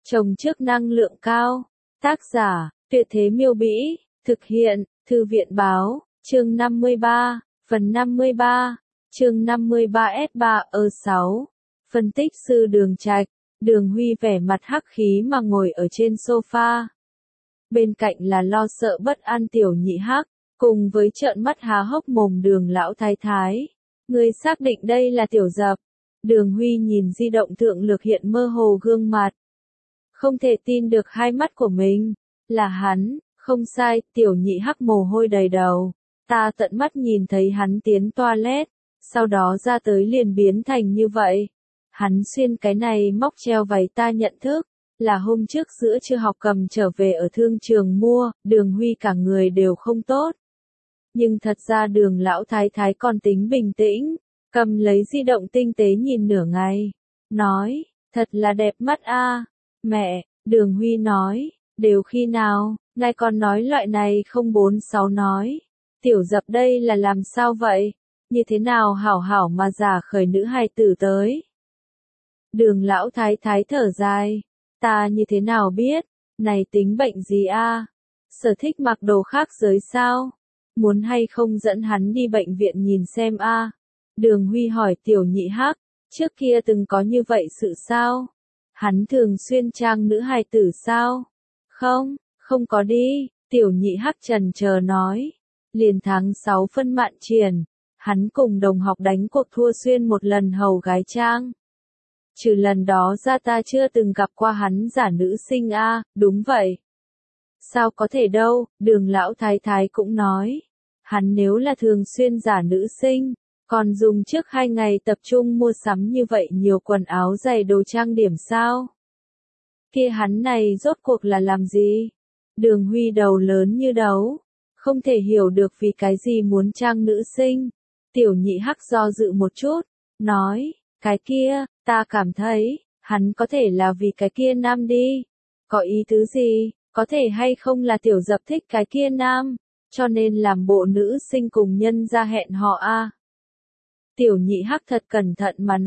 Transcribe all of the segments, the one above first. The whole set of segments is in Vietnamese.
Trồng trước năng lượng cao. Tác giả, Tuyệt Thế Miêu Bĩ. Thực hiện, Thư viện Báo. Chương 53. Phần 53. Chương 53S3E6. Phân tích sư Đường Trạch. Đường Huy vẻ mặt hắc khí mà ngồi ở trên sofa. Bên cạnh là lo sợ bất an Tiểu Nhị Hắc, cùng với trợn mắt há hốc mồm Đường lão thái thái. Ngươi xác định đây là Tiểu Dập? Đường Huy nhìn di động thượng lực hiện mơ hồ gương mặt. Không thể tin được hai mắt của mình. Là hắn, không sai. Tiểu Nhị Hắc mồ hôi đầy đầu. Ta tận mắt nhìn thấy hắn tiến toilet, sau đó ra tới liền biến thành như vậy. Hắn xuyên cái này móc treo váy ta nhận thức, là hôm trước giữa trưa học cầm trở về ở thương trường mua. Đường Huy cả người đều không tốt. Nhưng thật ra Đường lão thái thái còn tính bình tĩnh, cầm lấy di động tinh tế nhìn nửa ngày, nói, thật là đẹp mắt a. Mẹ, Đường Huy nói, đều khi nào, ngài còn nói loại này không 46 nói. Tiểu Dập đây là làm sao vậy? Như thế nào hảo hảo mà giả khởi nữ hài tử tới? Đường lão thái thái thở dài, ta như thế nào biết, này tính bệnh gì a? Sở thích mặc đồ khác giới sao? Muốn hay không dẫn hắn đi bệnh viện nhìn xem a? Đường Huy hỏi Tiểu Nhị Hắc, trước kia từng có như vậy sự sao? Hắn thường xuyên trang nữ hài tử sao? Không, không có đi. Tiểu Nhị Hắc chần chờ nói. Liền tháng 6 phân mạn triển, hắn cùng đồng học đánh cuộc thua xuyên một lần hầu gái trang. Trừ lần đó ra ta chưa từng gặp qua hắn giả nữ sinh a. Đúng vậy. Sao có thể đâu, Đường lão thái thái cũng nói. Hắn nếu là thường xuyên giả nữ sinh, còn dùng trước 2 ngày tập trung mua sắm như vậy nhiều quần áo giày đồ trang điểm sao? Kia hắn này rốt cuộc là làm gì? Đường Huy đầu lớn như đấu, không thể hiểu được vì cái gì muốn trang nữ sinh. Tiểu Nhị Hắc do dự một chút, nói, cái kia, ta cảm thấy, hắn có thể là vì cái kia nam đi. Có ý tứ gì, có thể hay không là Tiểu Dập thích cái kia nam, cho nên làm bộ nữ sinh cùng nhân ra hẹn họ a. Tiểu Nhị Hắc thật cẩn thận mà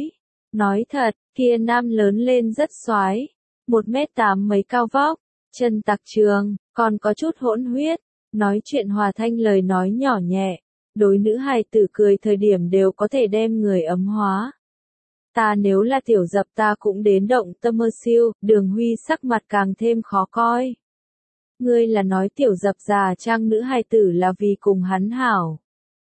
nói thật, kia nam lớn lên rất xoái, 1m8 mấy cao vóc, chân tặc trường, còn có chút hỗn huyết, nói chuyện hòa thanh lời nói nhỏ nhẹ, đối nữ hài tử cười thời điểm đều có thể đem người ấm hóa. Ta nếu là Tiểu Dập ta cũng đến động tâm mơ siêu. Đường Huy sắc mặt càng thêm khó coi. Ngươi là nói Tiểu Dập già trang nữ hài tử là vì cùng hắn hảo?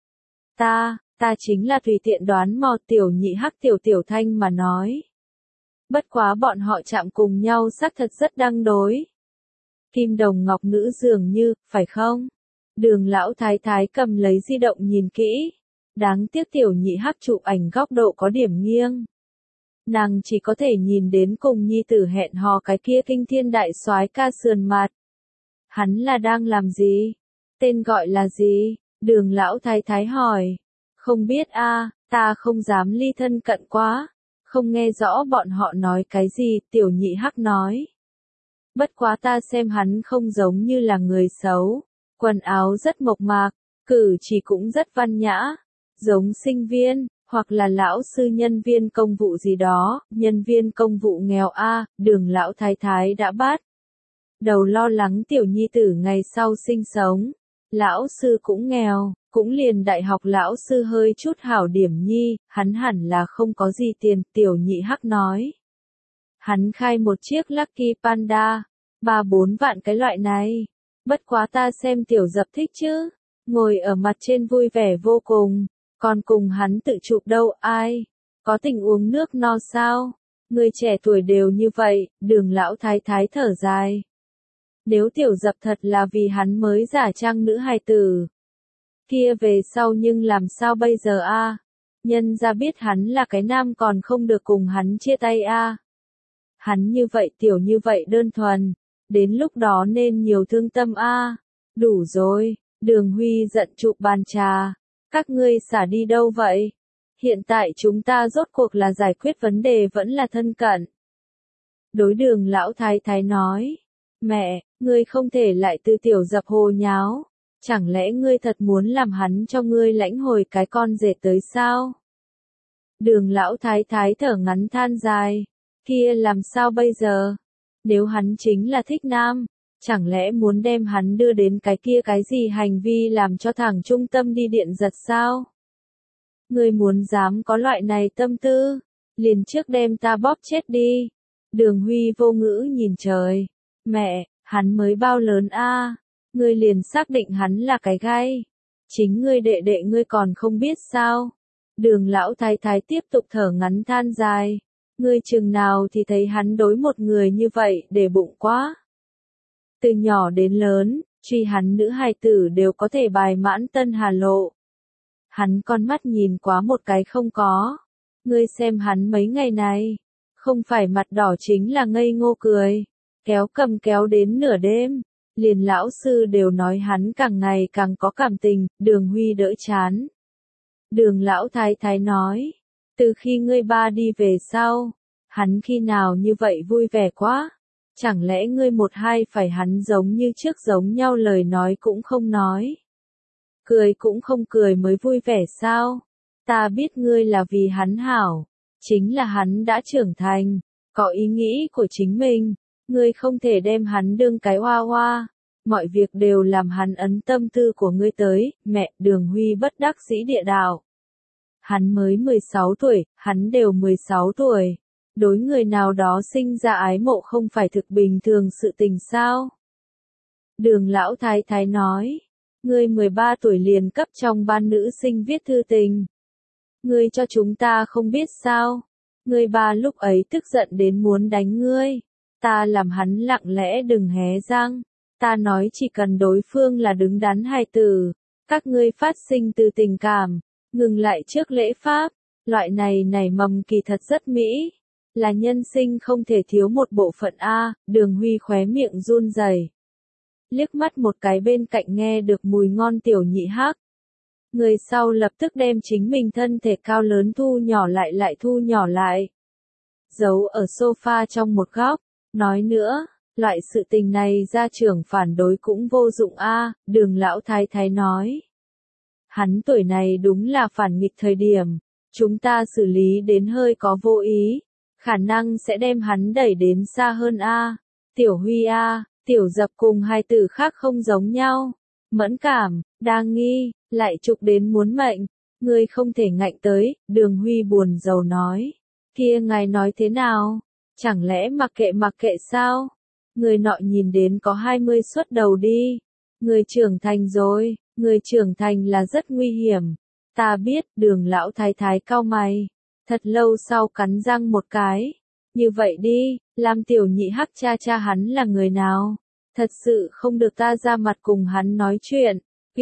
Ta chính là tùy tiện đoán mò. Tiểu Nhị Hắc tiểu thanh mà nói. Bất quá bọn họ chạm cùng nhau xác thật rất đăng đối. Kim đồng ngọc nữ dường như, phải không? Đường lão thái thái cầm lấy di động nhìn kỹ. Đáng tiếc Tiểu Nhị Hắc chụp ảnh góc độ có điểm nghiêng. Nàng chỉ có thể nhìn đến cùng nhi tử hẹn hò cái kia kinh thiên đại soái ca sườn mặt. Hắn là đang làm gì? Tên gọi là gì? Đường lão thái thái hỏi. Không biết a, ta không dám ly thân cận quá. Không nghe rõ bọn họ nói cái gì. Tiểu Nhị Hắc nói. Bất quá ta xem hắn không giống như là người xấu. Quần áo rất mộc mạc, cử chỉ cũng rất văn nhã. Giống sinh viên, hoặc là lão sư nhân viên công vụ gì đó. Nhân viên công vụ nghèo a. Đường lão thái thái đã bắt đầu lo lắng tiểu nhi tử ngày sau sinh sống. Lão sư cũng nghèo, cũng liền đại học lão sư hơi chút hảo điểm nhi, hắn hẳn là không có gì tiền. Tiểu Nhị Hắc nói. Hắn khai một chiếc Lucky Panda, 3-4 vạn cái loại này. Bất quá ta xem Tiểu Dập thích chứ, ngồi ở mặt trên vui vẻ vô cùng, còn cùng hắn tự chụp đâu ai, có tình uống nước no sao, người trẻ tuổi đều như vậy. Đường lão thái thái thở dài. Nếu Tiểu Dập thật là vì hắn mới giả trang nữ hài tử, kia về sau nhưng làm sao bây giờ a? Nhân ra biết hắn là cái nam còn không được cùng hắn chia tay a. Hắn như vậy tiểu như vậy đơn thuần, đến lúc đó nên nhiều thương tâm a. Đủ rồi, Đường Huy giận chụp bàn trà. Các ngươi xả đi đâu vậy? Hiện tại chúng ta rốt cuộc là giải quyết vấn đề vẫn là thân cận. Đối Đường lão thái thái nói. Mẹ, ngươi không thể lại từ Tiểu Dập hồ nháo. Chẳng lẽ ngươi thật muốn làm hắn cho ngươi lãnh hồi cái con rể tới sao? Đường lão thái thái thở ngắn than dài. Kia làm sao bây giờ? Nếu hắn chính là thích nam, chẳng lẽ muốn đem hắn đưa đến cái kia cái gì hành vi làm cho thằng trung tâm đi điện giật sao? Ngươi muốn dám có loại này tâm tư, liền trước đem ta bóp chết đi. Đường Huy vô ngữ nhìn trời. Mẹ, hắn mới bao lớn a, ngươi liền xác định hắn là cái gai. Chính ngươi đệ đệ ngươi còn không biết sao? Đường lão thái thái tiếp tục thở ngắn than dài. Ngươi chừng nào thì thấy hắn đối một người như vậy để bụng quá. Từ nhỏ đến lớn, truy hắn nữ hài tử đều có thể bài mãn Tân Hà Lộ. Hắn con mắt nhìn quá một cái không có. Ngươi xem hắn mấy ngày này, không phải mặt đỏ chính là ngây ngô cười, kéo cầm kéo đến nửa đêm. Liền lão sư đều nói hắn càng ngày càng có cảm tình, Đường Huy đỡ chán. Đường lão thái thái nói, từ khi ngươi ba đi về sau, hắn khi nào như vậy vui vẻ quá, chẳng lẽ ngươi một hai phải hắn giống như trước giống nhau lời nói cũng không nói. Cười cũng không cười mới vui vẻ sao, ta biết ngươi là vì hắn hảo, chính là hắn đã trưởng thành, có ý nghĩ của chính mình, ngươi không thể đem hắn đương cái hoa hoa. Mọi việc đều làm hắn ấn tâm tư của ngươi tới, mẹ. Đường Huy bất đắc dĩ địa đạo. Hắn mới 16 tuổi, hắn đều 16 tuổi. Đối người nào đó sinh ra ái mộ không phải thực bình thường sự tình sao? Đường lão thái thái nói, ngươi 13 tuổi liền cấp trong ban nữ sinh viết thư tình. Ngươi cho chúng ta không biết sao? Ngươi ba lúc ấy tức giận đến muốn đánh ngươi. Ta làm hắn lặng lẽ đừng hé răng. Ta nói chỉ cần đối phương là đứng đắn hài tử, các ngươi phát sinh từ tình cảm, ngừng lại trước lễ pháp, loại này nảy mầm kỳ thật rất mỹ, là nhân sinh không thể thiếu một bộ phận a. Đường Huy khóe miệng run rẩy, liếc mắt một cái bên cạnh nghe được mùi ngon tiểu nhị hắc. Người sau lập tức đem chính mình thân thể cao lớn thu nhỏ lại thu nhỏ lại, giấu ở sofa trong một góc, nói nữa. Loại sự tình này gia trưởng phản đối cũng vô dụng a. Đường lão thái thái nói. Hắn tuổi này đúng là phản nghịch thời điểm, chúng ta xử lý đến hơi có vô ý, khả năng sẽ đem hắn đẩy đến xa hơn a. Tiểu Huy a, Tiểu Dập cùng hai từ khác không giống nhau, mẫn cảm, đa nghi, lại trục đến muốn mệnh, ngươi không thể ngạnh tới. Đường Huy buồn rầu nói. Kia ngài nói thế nào? Chẳng lẽ mặc kệ sao? Người nọ nhìn đến có 20 xuất đầu đi. Người trưởng thành rồi, người trưởng thành là rất nguy hiểm. Ta biết. Đường lão thái thái cau mày. Thật lâu sau cắn răng một cái. Như vậy đi, làm tiểu nhị hắc cha hắn là người nào? Thật sự không được ta ra mặt cùng hắn nói chuyện.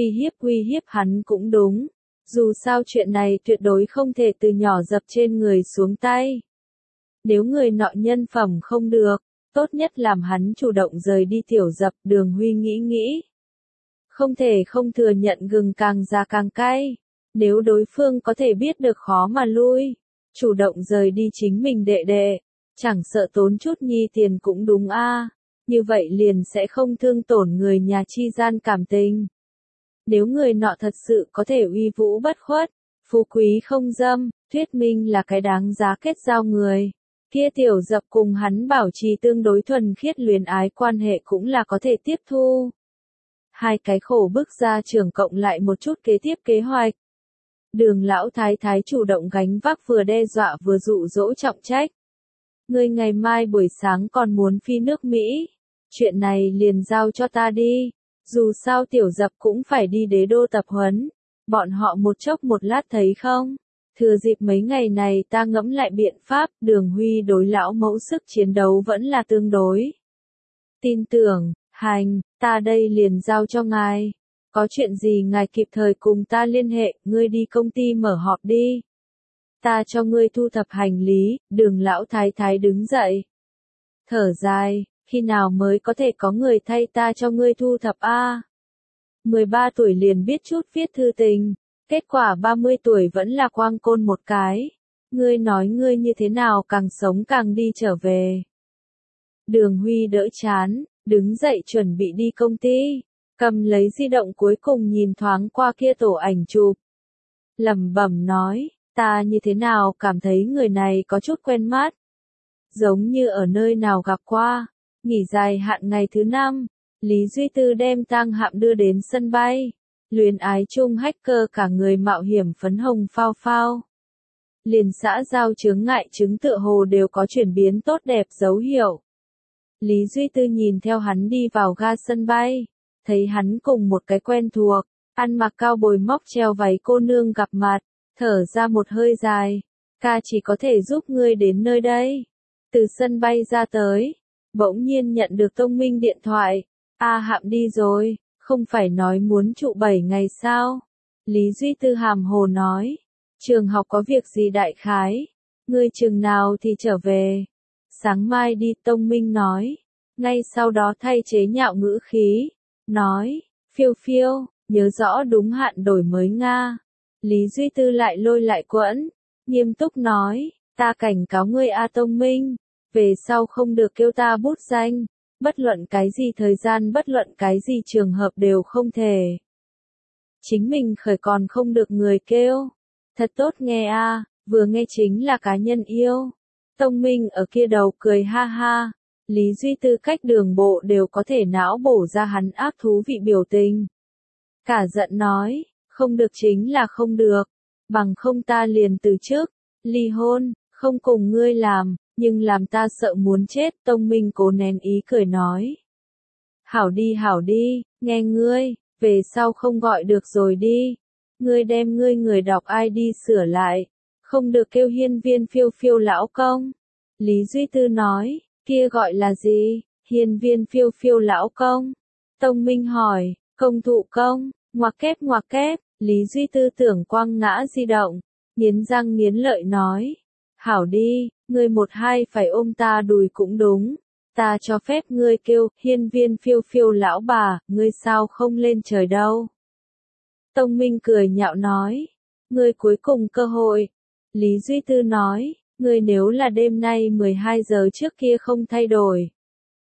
Uy hiếp hắn cũng đúng. Dù sao chuyện này tuyệt đối không thể từ nhỏ dập trên người xuống tay. Nếu người nọ nhân phẩm không được, tốt nhất làm hắn chủ động rời đi. Tiểu Dập. Đường Huy nghĩ. Không thể không thừa nhận gừng càng già càng cay. Nếu đối phương có thể biết được khó mà lui, chủ động rời đi chính mình đệ đệ, chẳng sợ tốn chút nhi tiền cũng đúng a. Như vậy liền sẽ không thương tổn người nhà chi gian cảm tình. Nếu người nọ thật sự có thể uy vũ bất khuất, phú quý không dâm, thuyết minh là cái đáng giá kết giao người, kia Tiểu Dập cùng hắn bảo trì tương đối thuần khiết luyến ái quan hệ cũng là có thể tiếp thu. Hai cái khổ bức gia trưởng cộng lại một chút kế tiếp kế hoạch. Đường lão thái thái chủ động gánh vác, vừa đe dọa vừa dụ dỗ trọng trách. Ngươi ngày mai buổi sáng còn muốn phi nước Mỹ, chuyện này liền giao cho ta đi. Dù sao Tiểu Dập cũng phải đi đế đô tập huấn, bọn họ một chốc một lát thấy không? Thừa dịp mấy ngày này ta ngẫm lại biện pháp. Đường Huy đối lão mẫu sức chiến đấu vẫn là tương đối tin tưởng. Hành, ta đây liền giao cho ngài. Có chuyện gì ngài kịp thời cùng ta liên hệ. Ngươi đi công ty mở họp đi, ta cho ngươi thu thập hành lý. Đường lão thái thái đứng dậy, thở dài, khi nào mới có thể có người thay ta cho ngươi thu thập a? 13 tuổi liền biết chút viết thư tình, kết quả 30 tuổi vẫn là quang côn một cái. Ngươi nói ngươi như thế nào càng sống càng đi trở về. Đường Huy đỡ chán, đứng dậy chuẩn bị đi công ty, cầm lấy di động cuối cùng nhìn thoáng qua kia tổ ảnh chụp. Lẩm bẩm nói, ta như thế nào cảm thấy người này có chút quen mắt. Giống như ở nơi nào gặp qua. Nghỉ dài hạn ngày thứ 5, Lý Duy Tư đem tang hạm đưa đến sân bay. Luyến ái chung hacker cả người mạo hiểm phấn hồng phao phao. Liền xã giao chướng ngại chứng tựa hồ đều có chuyển biến tốt đẹp dấu hiệu. Lý Duy Tư nhìn theo hắn đi vào ga sân bay, thấy hắn cùng một cái quen thuộc, ăn mặc cao bồi móc treo váy cô nương gặp mặt, thở ra một hơi dài, ca chỉ có thể giúp ngươi đến nơi đây. Từ sân bay ra tới, bỗng nhiên nhận được Tông Minh điện thoại, hạm đi rồi, không phải nói muốn trụ 7 ngày sao? Lý Duy Tư hàm hồ nói, trường học có việc gì đại khái, ngươi chừng nào thì trở về. Sáng mai đi, Tông Minh nói, ngay sau đó thay chế nhạo ngữ khí, nói, phiêu phiêu, nhớ rõ đúng hạn đổi mới Nga. Lý Duy Tư lại lôi lại quẫn, nghiêm túc nói, ta cảnh cáo ngươi Tông Minh, về sau không được kêu ta bút danh, bất luận cái gì thời gian bất luận cái gì trường hợp đều không thể. Chính mình khởi còn không được người kêu, thật tốt nghe vừa nghe chính là cá nhân yêu. Tông Minh ở kia đầu cười ha ha, Lý Duy Tư cách đường bộ đều có thể não bổ ra hắn ác thú vị biểu tình. Cả giận nói, không được chính là không được, bằng không ta liền từ trước, ly hôn, không cùng ngươi làm, nhưng làm ta sợ muốn chết. Tông Minh cố nén ý cười nói. Hảo đi, nghe ngươi, về sau không gọi được rồi đi. Ngươi đem ngươi người đọc ID sửa lại, không được kêu hiên viên phiêu phiêu lão công. Lý Duy Tư nói, kia gọi là gì, hiên viên phiêu phiêu lão công. Tông Minh hỏi, công thụ công, ngoặc kép, Lý Duy Tư tưởng quăng ngã di động, nghiến răng nghiến lợi nói. Hảo đi, ngươi một hai phải ôm ta đùi cũng đúng, ta cho phép ngươi kêu, hiên viên phiêu phiêu lão bà, ngươi sao không lên trời đâu. Tông Minh cười nhạo nói, ngươi cuối cùng cơ hội. Lý Duy Tư nói, ngươi nếu là đêm nay 12 giờ trước kia không thay đổi,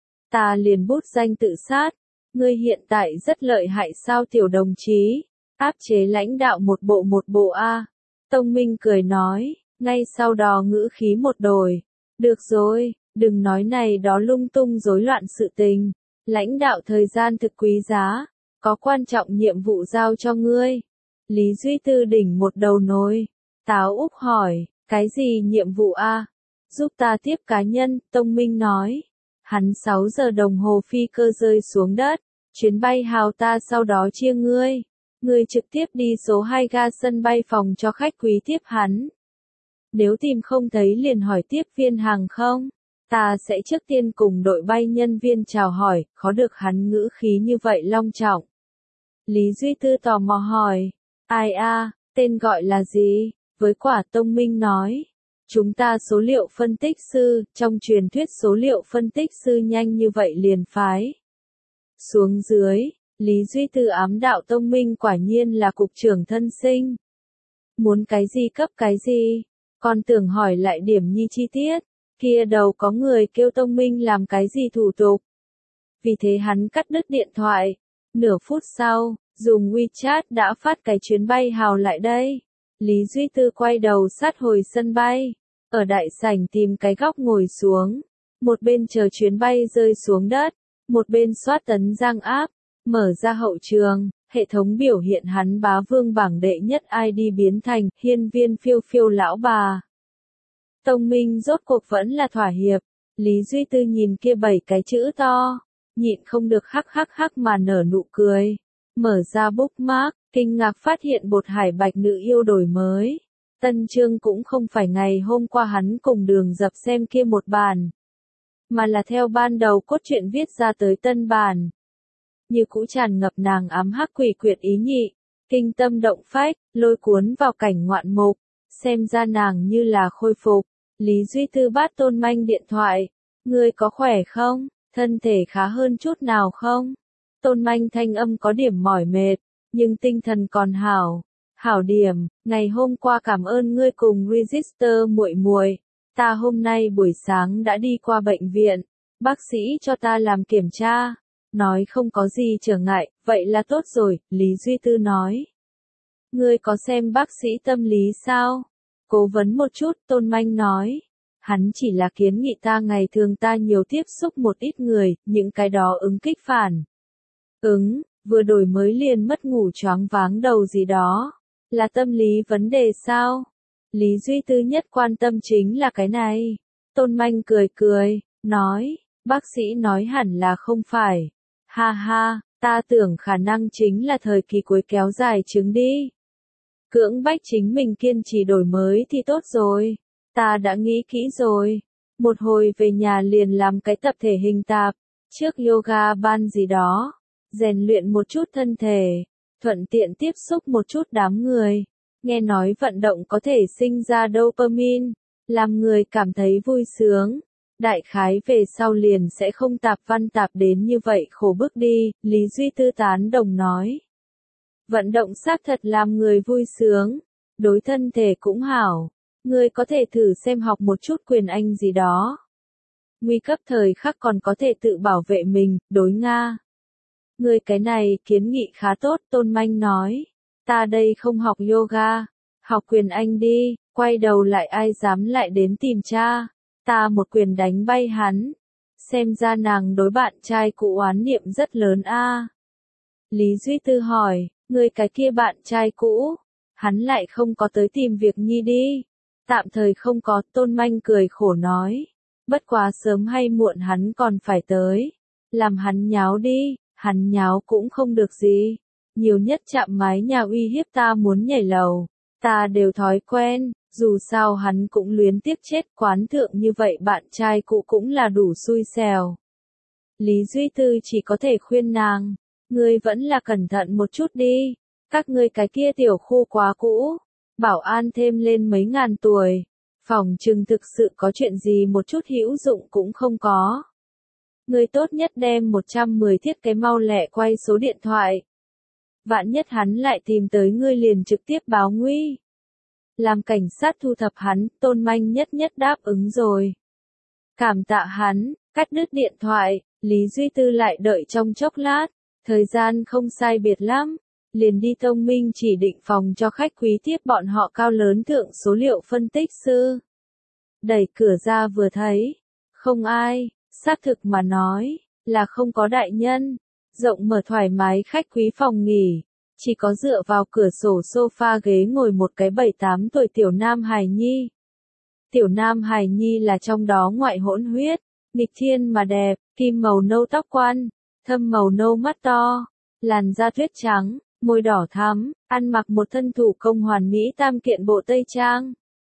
ta liền bút danh tự sát, ngươi hiện tại rất lợi hại sao tiểu đồng chí, áp chế lãnh đạo một bộ Tông Minh cười nói, ngay sau đó ngữ khí một đổi, được rồi, đừng nói này đó lung tung rối loạn sự tình, lãnh đạo thời gian thực quý giá, có quan trọng nhiệm vụ giao cho ngươi. Lý Duy Tư đỉnh một đầu nồi, táo úc hỏi, cái gì nhiệm vụ Giúp ta tiếp cá nhân, Tông Minh nói. Hắn 6 giờ đồng hồ phi cơ rơi xuống đất, chuyến bay hào ta sau đó chia ngươi. Ngươi trực tiếp đi số 2 ga sân bay phòng cho khách quý tiếp hắn. Nếu tìm không thấy liền hỏi tiếp viên hàng không, ta sẽ trước tiên cùng đội bay nhân viên chào hỏi, khó được hắn ngữ khí như vậy long trọng. Lý Duy Tư tò mò hỏi, ai tên gọi là gì? Với quả Tông Minh nói, chúng ta số liệu phân tích sư, trong truyền thuyết số liệu phân tích sư nhanh như vậy liền phái. Xuống dưới, Lý Duy Tư ám đạo Tông Minh quả nhiên là cục trưởng thân sinh. Muốn cái gì cấp cái gì, còn tưởng hỏi lại điểm nhi chi tiết, kia đầu có người kêu Tông Minh làm cái gì thủ tục. Vì thế hắn cắt đứt điện thoại, nửa phút sau, dùng WeChat đã phát cái chuyến bay hào lại đây. Lý Duy Tư quay đầu sát hồi sân bay, ở đại sảnh tìm cái góc ngồi xuống, một bên chờ chuyến bay rơi xuống đất, một bên soát tấn giang áp, mở ra hậu trường, hệ thống biểu hiện hắn bá vương bảng đệ nhất ID biến thành hiên viên phiêu phiêu lão bà. Tông Minh rốt cuộc vẫn là thỏa hiệp, Lý Duy Tư nhìn kia 7 cái chữ to, nhịn không được hắc mà nở nụ cười, mở ra bookmark, kinh ngạc phát hiện Bột Hải Bạch nữ yêu đổi mới. Tân chương cũng không phải ngày hôm qua hắn cùng Đường Dập xem kia một bản, mà là theo ban đầu cốt truyện viết ra tới tân bản. Như cũ tràn ngập nàng ám hắc quỷ quyệt ý nhị, kinh tâm động phách, lôi cuốn vào cảnh ngoạn mục, xem ra nàng như là khôi phục. Lý Duy Tư bắt Tôn Manh điện thoại, ngươi có khỏe không, thân thể khá hơn chút nào không? Tôn Manh thanh âm có điểm mỏi mệt, nhưng tinh thần còn hảo. Hảo điểm, ngày hôm qua cảm ơn ngươi cùng Register muội muội, ta hôm nay buổi sáng đã đi qua bệnh viện, bác sĩ cho ta làm kiểm tra, nói không có gì trở ngại, vậy là tốt rồi, Lý Duy Tư nói. Ngươi có xem bác sĩ tâm lý sao? Cố vấn một chút, Tôn Manh nói. Hắn chỉ là kiến nghị ta ngày thường ta nhiều tiếp xúc một ít người, những cái đó ứng kích phản. Vừa đổi mới liền mất ngủ choáng váng đầu gì đó. Là tâm lý vấn đề sao? Lý Duy Tư nhất quan tâm chính là cái này. Tôn Manh cười cười, nói, bác sĩ nói hẳn là không phải. Ha ha, ta tưởng khả năng chính là thời kỳ cuối kéo dài chứng đi. Cưỡng bách chính mình kiên trì đổi mới thì tốt rồi. Ta đã nghĩ kỹ rồi. Một hồi về nhà liền làm cái tập thể hình tạp, trước yoga ban gì đó. Rèn luyện một chút thân thể, thuận tiện tiếp xúc một chút đám người. Nghe nói vận động có thể sinh ra dopamine, làm người cảm thấy vui sướng. Đại khái về sau liền sẽ không tạp văn tạp đến như vậy khổ bức đi, Lý Duy Tư tán đồng nói. Vận động xác thật làm người vui sướng, đối thân thể cũng hảo. Ngươi có thể thử xem học một chút quyền Anh gì đó. Nguy cấp thời khắc còn có thể tự bảo vệ mình, đối Nga. Ngươi cái này kiến nghị khá tốt, Tôn Manh nói. Ta đây không học yoga, học quyền Anh đi, quay đầu lại ai dám lại đến tìm cha. Ta một quyền đánh bay hắn. Xem ra nàng đối bạn trai cũ oán niệm rất lớn a. Lý Duy Tư hỏi, ngươi cái kia bạn trai cũ, hắn lại không có tới tìm việc nhi đi. Tạm thời không có, Tôn Manh cười khổ nói. Bất quá sớm hay muộn hắn còn phải tới. Làm hắn nháo đi, hắn nháo cũng không được gì. Nhiều nhất chạm mái nhà uy hiếp ta muốn nhảy lầu. Ta đều thói quen, dù sao hắn cũng luyến tiếc chết quán thượng như vậy bạn trai cũ cũng là đủ xui xẻo. Lý Duy Tư chỉ có thể khuyên nàng. Ngươi vẫn là cẩn thận một chút đi. Các ngươi cái kia tiểu khu quá cũ. Bảo an thêm lên mấy ngàn tuổi. Phòng trừng thực sự có chuyện gì một chút hữu dụng cũng không có. Ngươi tốt nhất đem 110 thiết cái mau lẹ quay số điện thoại. Vạn nhất hắn lại tìm tới ngươi liền trực tiếp báo nguy. Làm cảnh sát thu thập hắn, Tôn Manh nhất nhất đáp ứng rồi. Cảm tạ hắn, cắt đứt điện thoại, Lý Duy Tư lại đợi trong chốc lát. Thời gian không sai biệt lắm. Liền đi thông minh chỉ định phòng cho khách quý tiếp bọn họ cao lớn thượng số liệu phân tích sư. Đẩy cửa ra vừa thấy, không ai, xác thực mà nói, là không có đại nhân, rộng mở thoải mái khách quý phòng nghỉ, chỉ có dựa vào cửa sổ sofa ghế ngồi một cái 7-8 tuổi tiểu nam hài nhi. Tiểu nam hài nhi là trong đó ngoại hỗn huyết, nghịch thiên mà đẹp, kim màu nâu tóc quan, thâm màu nâu mắt to, làn da tuyết trắng. Môi đỏ thắm, ăn mặc một thân thủ công hoàn mỹ tam kiện bộ tây trang.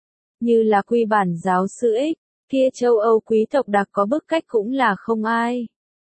Như là quy bản giáo sư X, kia châu Âu quý tộc đặc có bức cách cũng là không ai.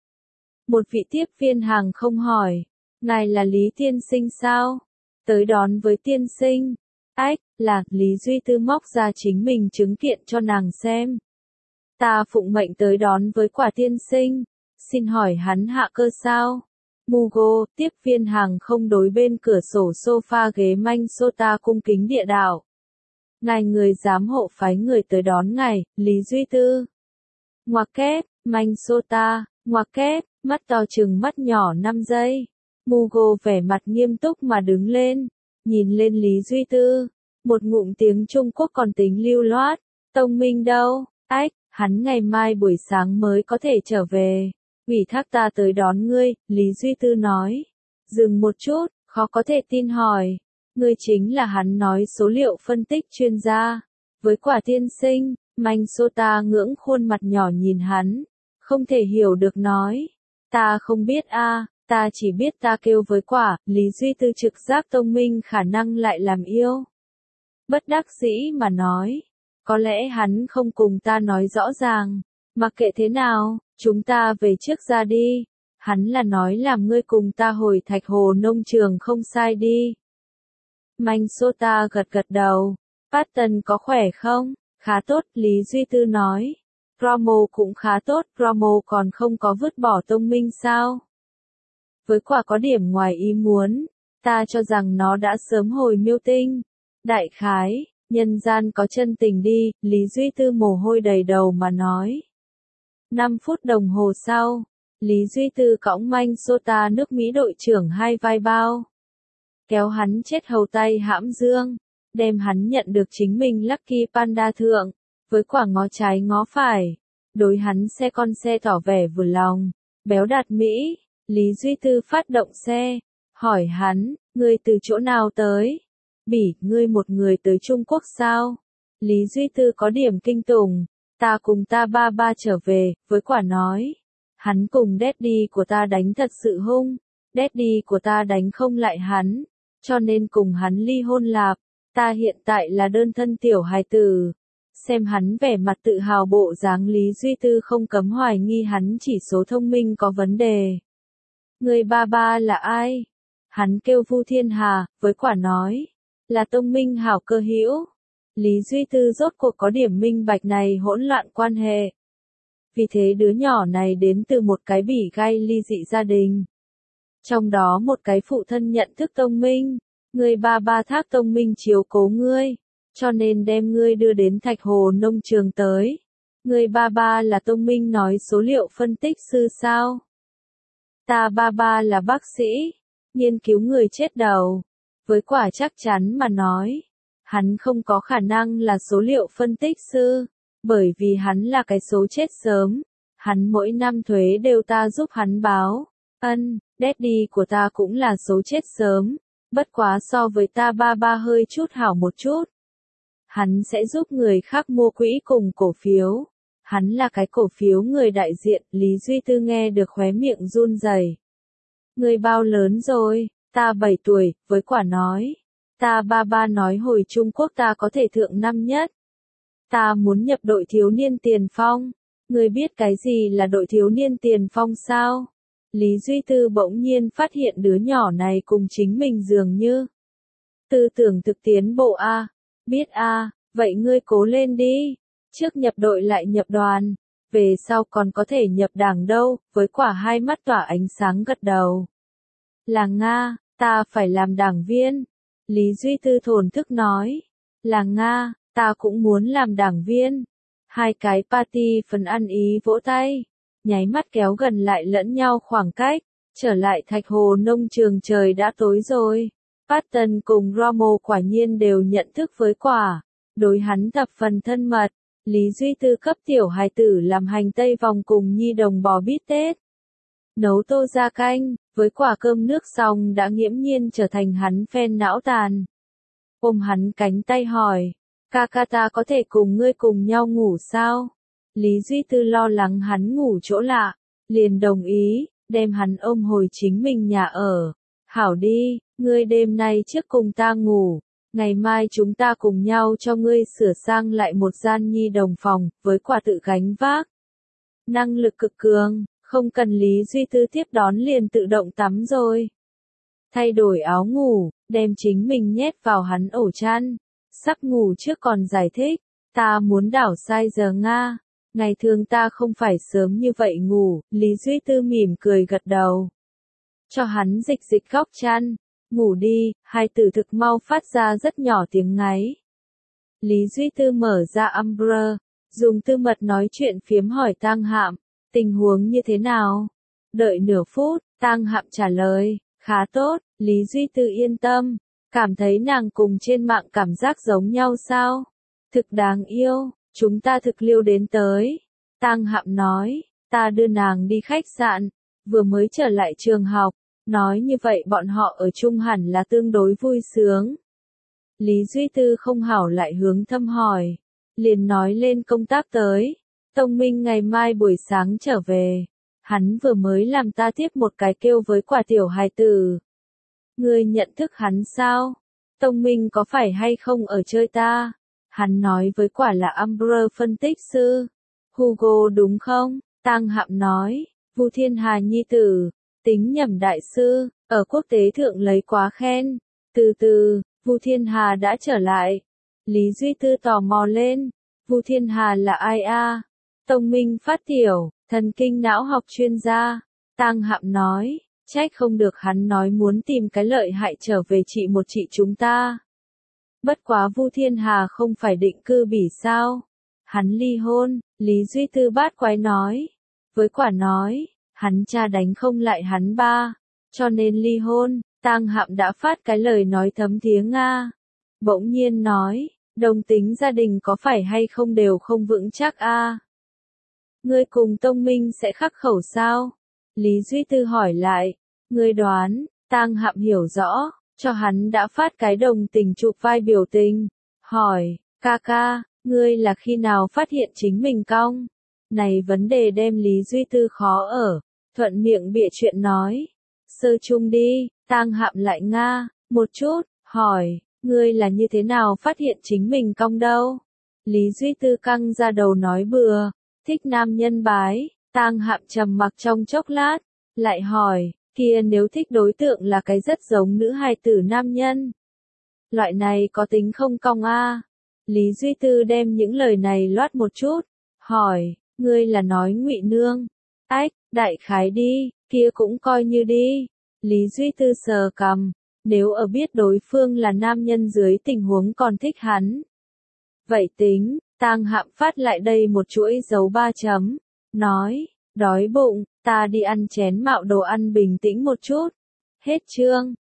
Một vị tiếp viên hàng không hỏi, ngài là Lý tiên sinh sao? Tới đón với tiên sinh. Ách, là, Lý Duy Tư móc ra chính mình chứng kiện cho nàng xem. Ta phụng mệnh tới đón với quả tiên sinh. Xin hỏi hắn hạ cơ sao? Mugo, tiếp viên hàng không đối bên cửa sổ sofa ghế manh sota cung kính địa đạo. Ngài người giám hộ phái người tới đón ngài, Lý Duy Tư. Ngoặc kép, manh sota, ngoặc kép, mắt to chừng mắt nhỏ 5 giây. Mugo vẻ mặt nghiêm túc mà đứng lên, nhìn lên Lý Duy Tư. Một ngụm tiếng Trung Quốc còn tính lưu loát. Tông Minh đâu? Ách, hắn ngày mai buổi sáng mới có thể trở về. Ủy thác ta tới đón ngươi, Lý Duy Tư nói. Dừng một chút, khó có thể tin hỏi. Ngươi chính là hắn nói số liệu phân tích chuyên gia. Với quả tiên sinh, Manh Sota ngưỡng khuôn mặt nhỏ nhìn hắn. Không thể hiểu được nói. Ta không biết a, ta chỉ biết ta kêu với quả, Lý Duy Tư trực giác Tông Minh khả năng lại làm yêu. Bất đắc dĩ mà nói. Có lẽ hắn không cùng ta nói rõ ràng. Mặc kệ thế nào, chúng ta về trước ra đi. Hắn là nói làm ngươi cùng ta hồi Thạch Hồ nông trường không sai đi. Manh Sota gật gật đầu. Patton có khỏe không? Khá tốt, Lý Duy Tư nói. Promo cũng khá tốt, Promo còn không có vứt bỏ Tông Minh sao? Với quả có điểm ngoài ý muốn, ta cho rằng nó đã sớm hồi Miêu Tinh. Đại khái, nhân gian có chân tình đi, Lý Duy Tư mồ hôi đầy đầu mà nói. 5 phút đồng hồ sau, Lý Duy Tư cõng Manh Sota nước Mỹ đội trưởng hai vai bao. Kéo hắn chết hầu tay hãm dương, đem hắn nhận được chính mình Lucky Panda thượng, với quả ngó trái ngó phải. Đối hắn xe con xe tỏ vẻ vừa lòng. Béo Đạt Mỹ, Lý Duy Tư phát động xe, hỏi hắn, ngươi từ chỗ nào tới? Bỉ, ngươi một người tới Trung Quốc sao? Lý Duy Tư có điểm kinh tủng, ta cùng ta ba ba trở về, với quả nói. Hắn cùng daddy của ta đánh thật sự hung, daddy của ta đánh không lại hắn, cho nên cùng hắn ly hôn lạp, ta hiện tại là đơn thân tiểu hài tử. Xem hắn vẻ mặt tự hào bộ dáng Lý Duy Tư không cấm hoài nghi hắn chỉ số thông minh có vấn đề. Người ba ba là ai? Hắn kêu Vu Thiên Hà, với quả nói, là Tông Minh Hảo cơ hữu. Lý Duy Tư rốt cuộc có điểm minh bạch này hỗn loạn quan hệ. Vì thế đứa nhỏ này đến từ một cái bỉ gai ly dị gia đình. Trong đó một cái phụ thân nhận thức Tông Minh, người ba ba thác Tông Minh chiếu cố ngươi, cho nên đem ngươi đưa đến Thạch Hồ nông trường tới. Người ba ba là Tông Minh nói số liệu phân tích sư sao? Ta ba ba là bác sĩ, nghiên cứu người chết đầu. Với quả chắc chắn mà nói, hắn không có khả năng là số liệu phân tích sư, bởi vì hắn là cái số chết sớm. Hắn mỗi năm thuế đều ta giúp hắn báo. Daddy của ta cũng là số chết sớm, bất quá so với ta ba ba hơi chút hảo một chút. Hắn sẽ giúp người khác mua quỹ cùng cổ phiếu. Hắn là cái cổ phiếu người đại diện, Lý Duy Tư nghe được khóe miệng run rẩy. Người bao lớn rồi? Ta 7 tuổi, với quả nói. Ta ba ba nói hồi Trung Quốc ta có thể thượng năm nhất. Ta muốn nhập đội thiếu niên tiền phong. Người biết cái gì là đội thiếu niên tiền phong sao? Lý Duy Tư bỗng nhiên phát hiện đứa nhỏ này cùng chính mình dường như. Tư tưởng thực tiến bộ a, biết a, vậy ngươi cố lên đi. Trước nhập đội lại nhập đoàn, về sau còn có thể nhập đảng đâu, với quả hai mắt tỏa ánh sáng gật đầu. Là Nga, ta phải làm đảng viên. Lý Duy Tư thổn thức nói. Là Nga, ta cũng muốn làm đảng viên. Hai cái party phần ăn ý vỗ tay, nháy mắt kéo gần lại lẫn nhau khoảng cách, trở lại Thạch Hồ nông trường trời đã tối rồi. Patton cùng Rommel quả nhiên đều nhận thức với quả, đối hắn thập phần thân mật. Lý Duy Tư cấp tiểu hài tử làm hành tây vòng cùng nhi đồng bò bít tết. Nấu tô ra canh, với quả cơm nước xong đã nghiễm nhiên trở thành hắn phen não tàn. Ôm hắn cánh tay hỏi, ca ca ta có thể cùng ngươi cùng nhau ngủ sao? Lý Duy Tư lo lắng hắn ngủ chỗ lạ, liền đồng ý, đem hắn ôm hồi chính mình nhà ở. Hảo đi, ngươi đêm nay trước cùng ta ngủ. Ngày mai chúng ta cùng nhau cho ngươi sửa sang lại một gian nhi đồng phòng, với quả tự gánh vác. Năng lực cực cường, không cần Lý Duy Tư tiếp đón liền tự động tắm rồi. Thay đổi áo ngủ, đem chính mình nhét vào hắn ổ chăn. Sắp ngủ trước còn giải thích, ta muốn đảo sai giờ Nga. Ngày thường ta không phải sớm như vậy ngủ, Lý Duy Tư mỉm cười gật đầu. Cho hắn dịch góc chăn. Ngủ đi, hai tử thực mau phát ra rất nhỏ tiếng ngáy. Lý Duy Tư mở ra Umbra, dùng tư mật nói chuyện phiếm hỏi Tang Hạm, tình huống như thế nào? Đợi nửa phút, Tang Hạm trả lời, khá tốt, Lý Duy Tư yên tâm, cảm thấy nàng cùng trên mạng cảm giác giống nhau sao? Thực đáng yêu, chúng ta thực liêu đến tới. Tang Hạm nói, ta đưa nàng đi khách sạn, vừa mới trở lại trường học. Nói như vậy bọn họ ở chung hẳn là tương đối vui sướng. Lý Duy Tư không hảo lại hướng thâm hỏi. Liền nói lên công tác tới. Tông Minh ngày mai buổi sáng trở về. Hắn vừa mới làm ta tiếp một cái kêu với quả tiểu hài tử. Ngươi nhận thức hắn sao? Tông Minh có phải hay không ở chơi ta? Hắn nói với quả là Umbra phân tích sư. Hugo đúng không? Tang Hạm nói. Vu Thiên Hà nhi tử. Tính nhầm đại sư, ở quốc tế thượng lấy quá khen. Từ từ, Vu Thiên Hà đã trở lại. Lý Duy Tư tò mò lên. Vu Thiên Hà là ai a? Tông Minh phát tiểu, thần kinh não học chuyên gia. Tang Hạm nói, trách không được hắn nói muốn tìm cái lợi hại trở về trị một chị chúng ta. Bất quá Vu Thiên Hà không phải định cư bỉ sao? Hắn ly hôn, Lý Duy Tư bát quái nói. Với quả nói. Hắn cha đánh không lại hắn ba, cho nên ly hôn. Tang Hạm đã phát cái lời nói thấm thía Nga. Bỗng nhiên nói, Đồng tính gia đình có phải hay không đều không vững chắc a. Ngươi cùng Tông Minh sẽ khắc khẩu sao? Lý Duy Tư hỏi lại. Ngươi đoán, Tang Hạm hiểu rõ, cho hắn đã phát cái đồng tình chụp vai biểu tình. Hỏi, ca ca, ngươi là khi nào phát hiện chính mình cong? Này vấn đề đem Lý Duy Tư khó ở, thuận miệng bịa chuyện nói. Sơ chung đi, Tang Hạm lại nga, một chút, hỏi, ngươi là như thế nào phát hiện chính mình cong đâu? Lý Duy Tư căng ra đầu nói bừa, thích nam nhân bái, Tang Hạm trầm mặc trong chốc lát, lại hỏi, kia nếu thích đối tượng là cái rất giống nữ hài tử nam nhân. Loại này có tính không cong a? Lý Duy Tư đem những lời này loát một chút, hỏi, ngươi là nói Ngụy Nương? Ách, đại khái đi, kia cũng coi như đi. Lý Duy Tư sờ cằm, nếu ở biết đối phương là nam nhân dưới tình huống còn thích hắn. Vậy tính, Tang Hạm phát lại đây một chuỗi dấu 3 chấm, nói, đói bụng, ta đi ăn chén mạo đồ ăn bình tĩnh một chút. Hết chương.